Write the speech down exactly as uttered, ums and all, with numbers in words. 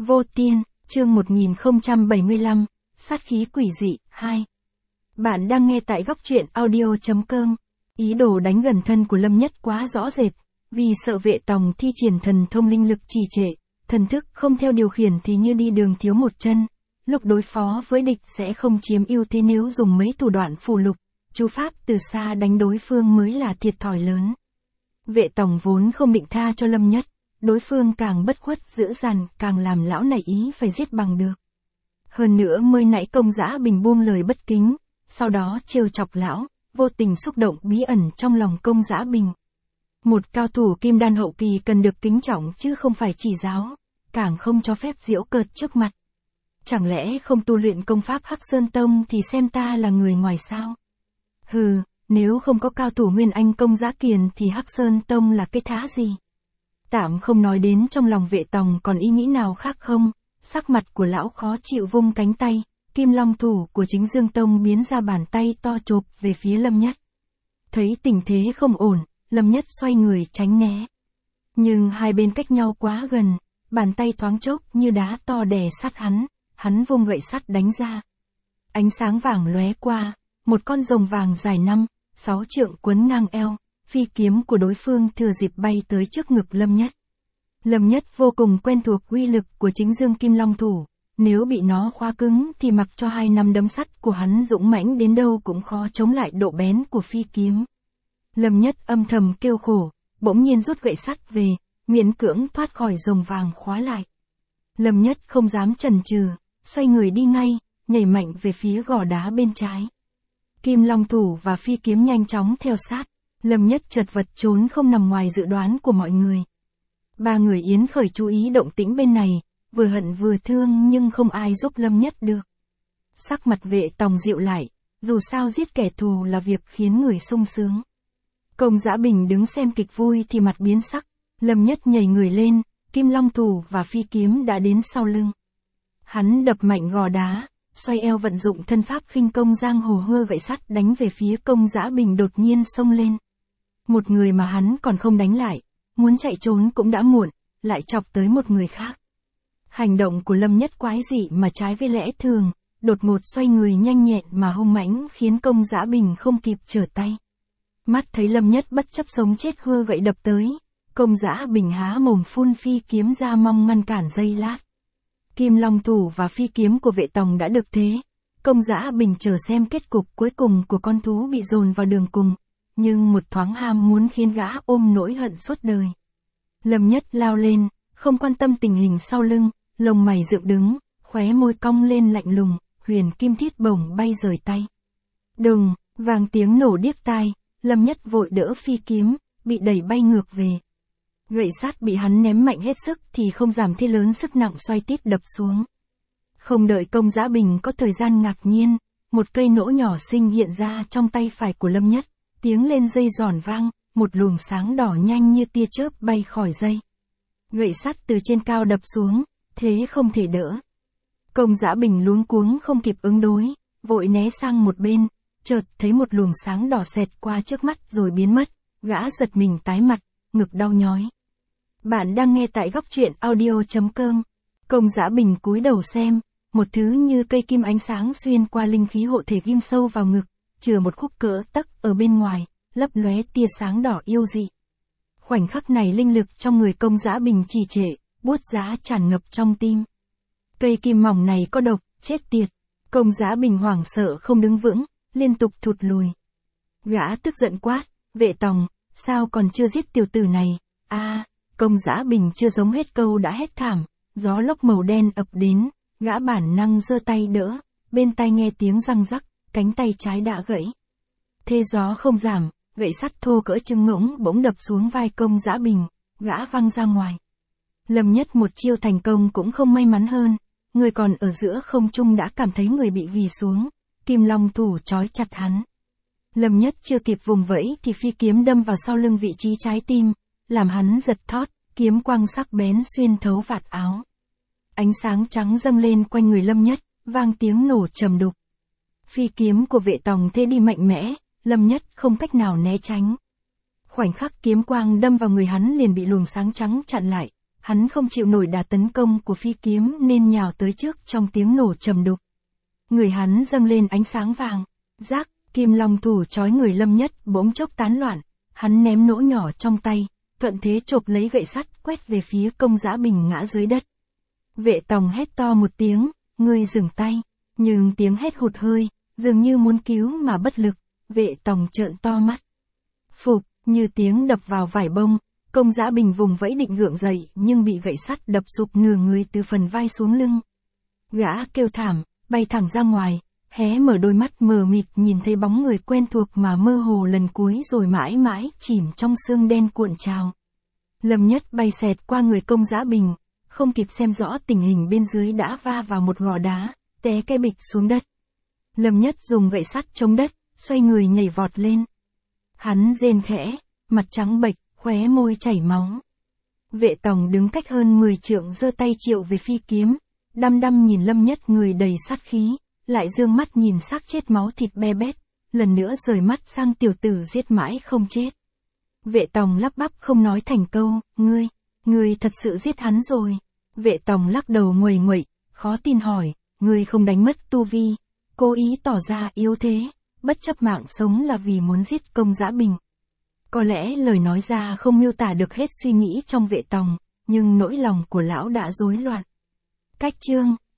Vô Tiên, chương một nghìn không trăm bảy mươi lăm, sát khí quỷ dị, hai. Bạn đang nghe tại góc truyện audio.com. Ý đồ đánh gần thân của Lâm Nhất quá rõ rệt, vì sợ Vệ Tòng thi triển thần thông linh lực trì trệ, thần thức không theo điều khiển thì như đi đường thiếu một chân. Lúc đối phó với địch sẽ không chiếm ưu thế, nếu dùng mấy thủ đoạn phù lục, chú pháp từ xa đánh đối phương mới là thiệt thòi lớn. Vệ Tòng vốn không định tha cho Lâm Nhất, đối phương càng bất khuất dữ dằn, càng làm lão nảy ý phải giết bằng được. Hơn nữa mới nãy Công Dã Bình buông lời bất kính, sau đó trêu chọc lão, vô tình xúc động bí ẩn trong lòng Công Dã Bình. Một cao thủ kim đan hậu kỳ cần được kính trọng chứ không phải chỉ giáo, càng không cho phép giễu cợt trước mặt. Chẳng lẽ không tu luyện công pháp Hắc Sơn Tông thì xem ta là người ngoài sao? Hừ, nếu không có cao thủ Nguyên Anh Công Dã Kiền thì Hắc Sơn Tông là cái thá gì? Tạm không nói đến trong lòng Vệ Tòng còn ý nghĩ nào khác không, sắc mặt của lão khó chịu, vung cánh tay, Kim Long thủ của Chính Dương Tông biến ra bàn tay to chộp về phía Lâm Nhất. Thấy tình thế không ổn, Lâm Nhất xoay người tránh né. Nhưng hai bên cách nhau quá gần, bàn tay thoáng chốc như đá to đè sát hắn, hắn vung gậy sắt đánh ra. Ánh sáng vàng lóe qua, một con rồng vàng dài năm, sáu trượng quấn ngang eo, phi kiếm của đối phương thừa dịp bay tới trước ngực Lâm Nhất. Lâm Nhất vô cùng quen thuộc uy lực của Chính Dương Kim Long thủ, nếu bị nó khóa cứng thì mặc cho hai năm đấm sắt của hắn dũng mãnh đến đâu cũng khó chống lại độ bén của phi kiếm. Lâm Nhất âm thầm kêu khổ, bỗng nhiên rút gậy sắt về, miễn cưỡng thoát khỏi rồng vàng khóa lại. Lâm Nhất không dám chần chừ, xoay người đi ngay, nhảy mạnh về phía gò đá bên trái. Kim Long thủ và phi kiếm nhanh chóng theo sát. Lâm Nhất chật vật trốn không nằm ngoài dự đoán của mọi người. Ba người Yến Khởi chú ý động tĩnh bên này, vừa hận vừa thương nhưng không ai giúp Lâm Nhất được. Sắc mặt Vệ Tòng dịu lại, dù sao giết kẻ thù là việc khiến người sung sướng. Công Dã Bình đứng xem kịch vui thì mặt biến sắc, Lâm Nhất nhảy người lên, Kim Long thủ và phi kiếm đã đến sau lưng. Hắn đập mạnh gò đá, xoay eo vận dụng thân pháp khinh công giang hồ, hơ gậy sắt đánh về phía Công Dã Bình đột nhiên xông lên. Một người mà hắn còn không đánh lại, muốn chạy trốn cũng đã muộn, lại chọc tới một người khác. Hành động của Lâm Nhất quái dị mà trái với lẽ thường, đột ngột xoay người nhanh nhẹn mà hung mãnh khiến Công Dã Bình không kịp trở tay. Mắt thấy Lâm Nhất bất chấp sống chết hơ gậy đập tới, Công Dã Bình há mồm phun phi kiếm ra mong ngăn cản giây lát. Kim Long thủ và phi kiếm của Vệ Tòng đã được thế, Công Dã Bình chờ xem kết cục cuối cùng của con thú bị dồn vào đường cùng. Nhưng một thoáng ham muốn khiến gã ôm nỗi hận suốt đời. Lâm Nhất lao lên, không quan tâm tình hình sau lưng, lông mày dựng đứng, khóe môi cong lên lạnh lùng, huyền kim thiết bổng bay rời tay. Đùng, vang tiếng nổ điếc tai, Lâm Nhất vội đỡ phi kiếm, bị đẩy bay ngược về. Gậy sắt bị hắn ném mạnh hết sức thì không giảm thế lớn sức nặng xoay tít đập xuống. Không đợi Công Dã Bình có thời gian ngạc nhiên, một cây nỗ nhỏ xinh hiện ra trong tay phải của Lâm Nhất. Tiếng lên dây giòn vang, một luồng sáng đỏ nhanh như tia chớp bay khỏi dây. Gậy sắt từ trên cao đập xuống, thế không thể đỡ. Công Dã Bình luống cuống không kịp ứng đối, vội né sang một bên, chợt thấy một luồng sáng đỏ xẹt qua trước mắt rồi biến mất, gã giật mình tái mặt, ngực đau nhói. Bạn đang nghe tại góc truyện audio.com. Công Dã Bình cúi đầu xem, một thứ như cây kim ánh sáng xuyên qua linh khí hộ thể ghim sâu vào ngực, chừa một khúc cỡ tấc ở bên ngoài, lấp lóe tia sáng đỏ yêu dị. Khoảnh khắc này linh lực trong người Công Dã Bình trì trệ, buốt giá tràn ngập trong tim. Cây kim mỏng này có độc, chết tiệt. Công Dã Bình hoảng sợ không đứng vững, liên tục thụt lùi. Gã tức giận quát, Vệ Tòng, sao còn chưa giết tiểu tử này? A, à, Công Dã Bình chưa giống hết câu đã hét thảm, gió lốc màu đen ập đến, gã bản năng giơ tay đỡ, bên tai nghe tiếng răng rắc. Cánh tay trái đã gãy. Thế gió không giảm, gậy sắt thô cỡ trứng ngỗng bỗng đập xuống vai Công Dã Bình, gã văng ra ngoài. Lâm Nhất một chiêu thành công cũng không may mắn hơn, người còn ở giữa không trung đã cảm thấy người bị ghì xuống, Kim Long thủ trói chặt hắn. Lâm Nhất chưa kịp vùng vẫy thì phi kiếm đâm vào sau lưng vị trí trái tim, làm hắn giật thót, kiếm quang sắc bén xuyên thấu vạt áo. Ánh sáng trắng dâng lên quanh người Lâm Nhất, vang tiếng nổ trầm đục. Phi kiếm của Vệ Tòng thế đi mạnh mẽ, Lâm Nhất không cách nào né tránh. Khoảnh khắc kiếm quang đâm vào người hắn liền bị luồng sáng trắng chặn lại, hắn không chịu nổi đà tấn công của phi kiếm nên nhào tới trước trong tiếng nổ trầm đục. Người hắn dâng lên ánh sáng vàng, rác, kim long thủ trói người Lâm Nhất bỗng chốc tán loạn, hắn ném nỗ nhỏ trong tay, thuận thế chộp lấy gậy sắt quét về phía Công Giã Bình ngã dưới đất. Vệ tòng hét to một tiếng, ngươi dừng tay, nhưng tiếng hét hụt hơi, dường như muốn cứu mà bất lực, vệ tòng trợn to mắt. Phục, như tiếng đập vào vải bông, Công Giã Bình vùng vẫy định gượng dậy nhưng bị gậy sắt đập sụp nửa người từ phần vai xuống lưng. Gã kêu thảm, bay thẳng ra ngoài, hé mở đôi mắt mờ mịt nhìn thấy bóng người quen thuộc mà mơ hồ lần cuối rồi mãi mãi chìm trong sương đen cuộn trào. Lâm Nhất bay xẹt qua người Công Giã Bình, không kịp xem rõ tình hình bên dưới đã va vào một gò đá, té cái bịch xuống đất. Lâm Nhất dùng gậy sắt chống đất, xoay người nhảy vọt lên. Hắn rên khẽ, mặt trắng bệch, khóe môi chảy máu. Vệ tòng đứng cách hơn mười trượng giơ tay triệu về phi kiếm, đăm đăm nhìn Lâm Nhất người đầy sát khí, lại dương mắt nhìn xác chết máu thịt be bét, lần nữa rời mắt sang tiểu tử giết mãi không chết. Vệ tòng lắp bắp không nói thành câu, ngươi, ngươi thật sự giết hắn rồi. Vệ tòng lắc đầu nguầy nguậy, khó tin hỏi, ngươi không đánh mất tu vi, cố ý tỏ ra yếu thế, bất chấp mạng sống là vì muốn giết Công Giã Bình. Có lẽ lời nói ra không miêu tả được hết suy nghĩ trong vệ tòng, nhưng nỗi lòng của lão đã rối loạn. Cách chương